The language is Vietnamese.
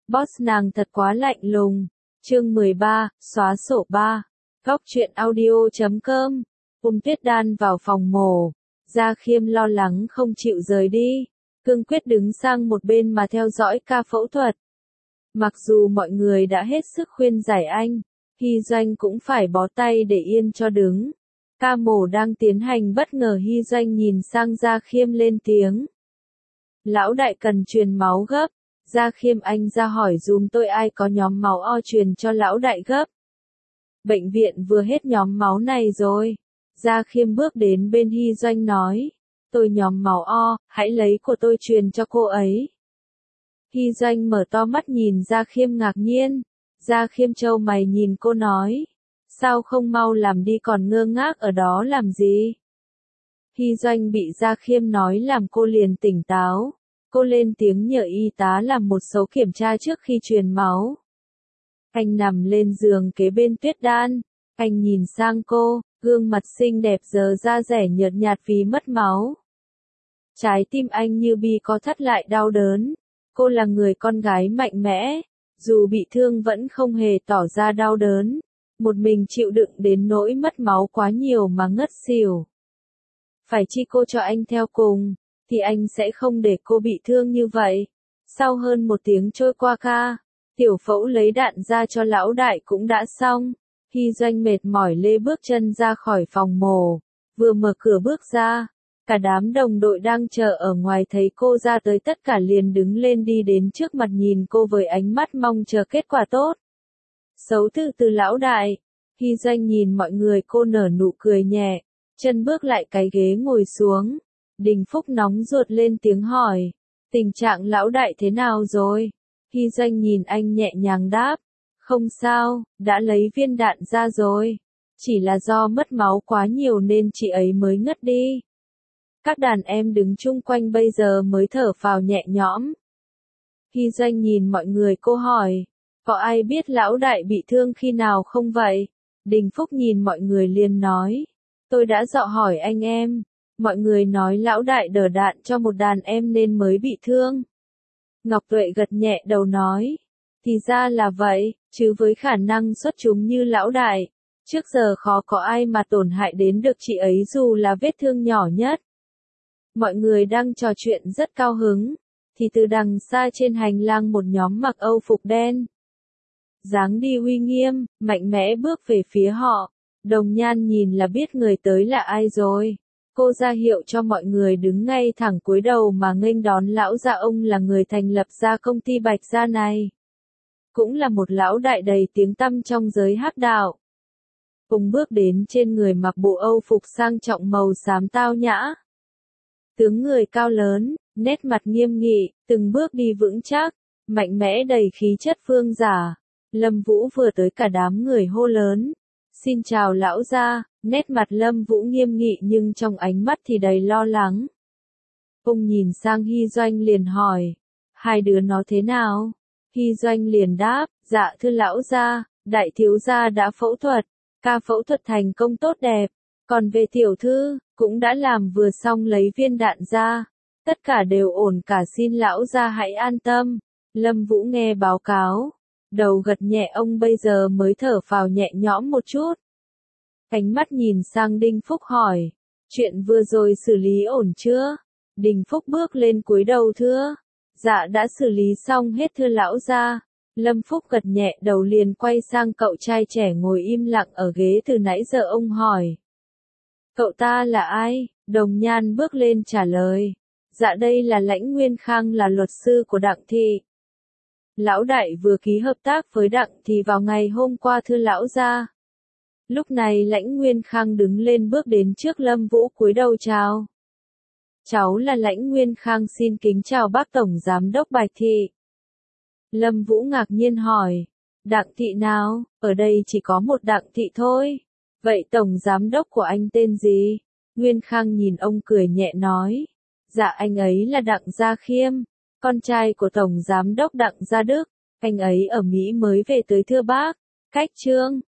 Boss nàng thật quá lạnh lùng. Chương 13, xóa sổ 3. Góc truyện audio.com. Tuyết Đan vào phòng mổ. Gia Khiêm lo lắng không chịu rời đi. Cương quyết đứng sang một bên mà theo dõi ca phẫu thuật. Mặc dù mọi người đã hết sức khuyên giải anh, Hy Doanh cũng phải bó tay để yên cho đứng. Ca mổ đang tiến hành, bất ngờ Hy Doanh nhìn sang Gia Khiêm lên tiếng. Lão đại cần truyền máu gấp. Gia Khiêm, anh ra hỏi dùm tôi ai có nhóm máu O truyền cho lão đại gấp. Bệnh viện vừa hết nhóm máu này rồi. Gia Khiêm bước đến bên Hy Doanh nói. Tôi nhóm máu O, hãy lấy của tôi truyền cho cô ấy. Hy Doanh mở to mắt nhìn Gia Khiêm ngạc nhiên. Gia Khiêm trâu mày nhìn cô nói. Sao không mau làm đi, còn ngơ ngác ở đó làm gì? Hy Doanh bị Gia Khiêm nói làm cô liền tỉnh táo. Cô lên tiếng nhờ y tá làm một số kiểm tra trước khi truyền máu. Anh nằm lên giường kế bên Tuyết Đan. Anh nhìn sang cô, gương mặt xinh đẹp giờ da rẻ nhợt nhạt vì mất máu. Trái tim anh như bi có thắt lại đau đớn. Cô là người con gái mạnh mẽ, dù bị thương vẫn không hề tỏ ra đau đớn. Một mình chịu đựng đến nỗi mất máu quá nhiều mà ngất xỉu. Phải chi cô cho anh theo cùng, thì anh sẽ không để cô bị thương như vậy. Sau hơn 1 tiếng trôi qua tiểu phẫu lấy đạn ra cho lão đại cũng đã xong. Hy Doanh mệt mỏi lê bước chân ra khỏi phòng mổ. Vừa mở cửa bước ra, cả đám đồng đội đang chờ ở ngoài thấy cô ra tới tất cả liền đứng lên đi đến trước mặt nhìn cô với ánh mắt mong chờ kết quả tốt. Xấu từ lão đại. Hy Doanh nhìn mọi người, cô nở nụ cười nhẹ, chân bước lại cái ghế ngồi xuống. Đình Phúc nóng ruột lên tiếng hỏi. Tình trạng lão đại thế nào rồi? Hy Doanh nhìn anh nhẹ nhàng đáp. Không sao, đã lấy viên đạn ra rồi. Chỉ là do mất máu quá nhiều nên chị ấy mới ngất đi. Các đàn em đứng chung quanh bây giờ mới thở phào nhẹ nhõm. Hy Doanh nhìn mọi người, cô hỏi. Có ai biết lão đại bị thương khi nào không vậy? Đình Phúc nhìn mọi người liền nói. Tôi đã dò hỏi anh em. Mọi người nói lão đại đỡ đạn cho một đàn em nên mới bị thương. Ngọc Tuệ gật nhẹ đầu nói. Thì ra là vậy, chứ với khả năng xuất chúng như lão đại, trước giờ khó có ai mà tổn hại đến được chị ấy dù là vết thương nhỏ nhất. Mọi người đang trò chuyện rất cao hứng, thì từ đằng xa trên hành lang một nhóm mặc Âu phục đen, dáng đi uy nghiêm, mạnh mẽ bước về phía họ. Đồng Nhan nhìn là biết người tới là ai rồi. Cô ra hiệu cho mọi người đứng ngay thẳng cúi đầu mà nghênh đón lão gia. Ông là người thành lập ra công ty Bạch Gia này. Cũng là một lão đại đầy tiếng tăm trong giới hắc đạo. Ông bước đến, trên người mặc bộ Âu phục sang trọng màu xám tao nhã. Tướng người cao lớn, nét mặt nghiêm nghị, từng bước đi vững chắc, mạnh mẽ đầy khí chất vương giả. Lâm Vũ vừa tới, cả đám người hô lớn. Xin chào lão gia. Nét mặt Lâm Vũ nghiêm nghị nhưng trong ánh mắt thì đầy lo lắng. Ông nhìn sang Hy Doanh liền hỏi. Hai đứa nó thế nào? Hy Doanh liền đáp. Dạ thưa lão gia, đại thiếu gia đã phẫu thuật. Ca phẫu thuật thành công tốt đẹp. Còn về tiểu thư, cũng đã làm vừa xong lấy viên đạn ra. Tất cả đều ổn cả, xin lão gia hãy an tâm. Lâm Vũ nghe báo cáo. Đầu gật nhẹ, ông bây giờ mới thở phào nhẹ nhõm một chút. Ánh mắt nhìn sang Đinh Phúc hỏi. Chuyện vừa rồi xử lý ổn chưa? Đinh Phúc bước lên cúi đầu thưa. Dạ đã xử lý xong hết thưa lão gia. Lâm Phúc gật nhẹ đầu liền quay sang cậu trai trẻ ngồi im lặng ở ghế từ nãy giờ. Ông hỏi. Cậu ta là ai? Đồng Nhan bước lên trả lời. Dạ đây là Lãnh Nguyên Khang, là luật sư của Đặng Thị. Lão đại vừa ký hợp tác với Đặng Thị vào ngày hôm qua thưa lão gia. Lúc này Lãnh Nguyên Khang đứng lên bước đến trước Lâm Vũ cúi đầu chào. Cháu là Lãnh Nguyên Khang, xin kính chào bác Tổng Giám đốc Bạch Thị. Lâm Vũ ngạc nhiên hỏi. Đặng Thị nào? Ở đây chỉ có một Đặng Thị thôi. Vậy Tổng Giám đốc của anh tên gì? Nguyên Khang nhìn ông cười nhẹ nói. Dạ anh ấy là Đặng Gia Khiêm, con trai của Tổng Giám đốc Đặng Gia Đức. Anh ấy ở Mỹ mới về tới thưa bác. Cách Trương,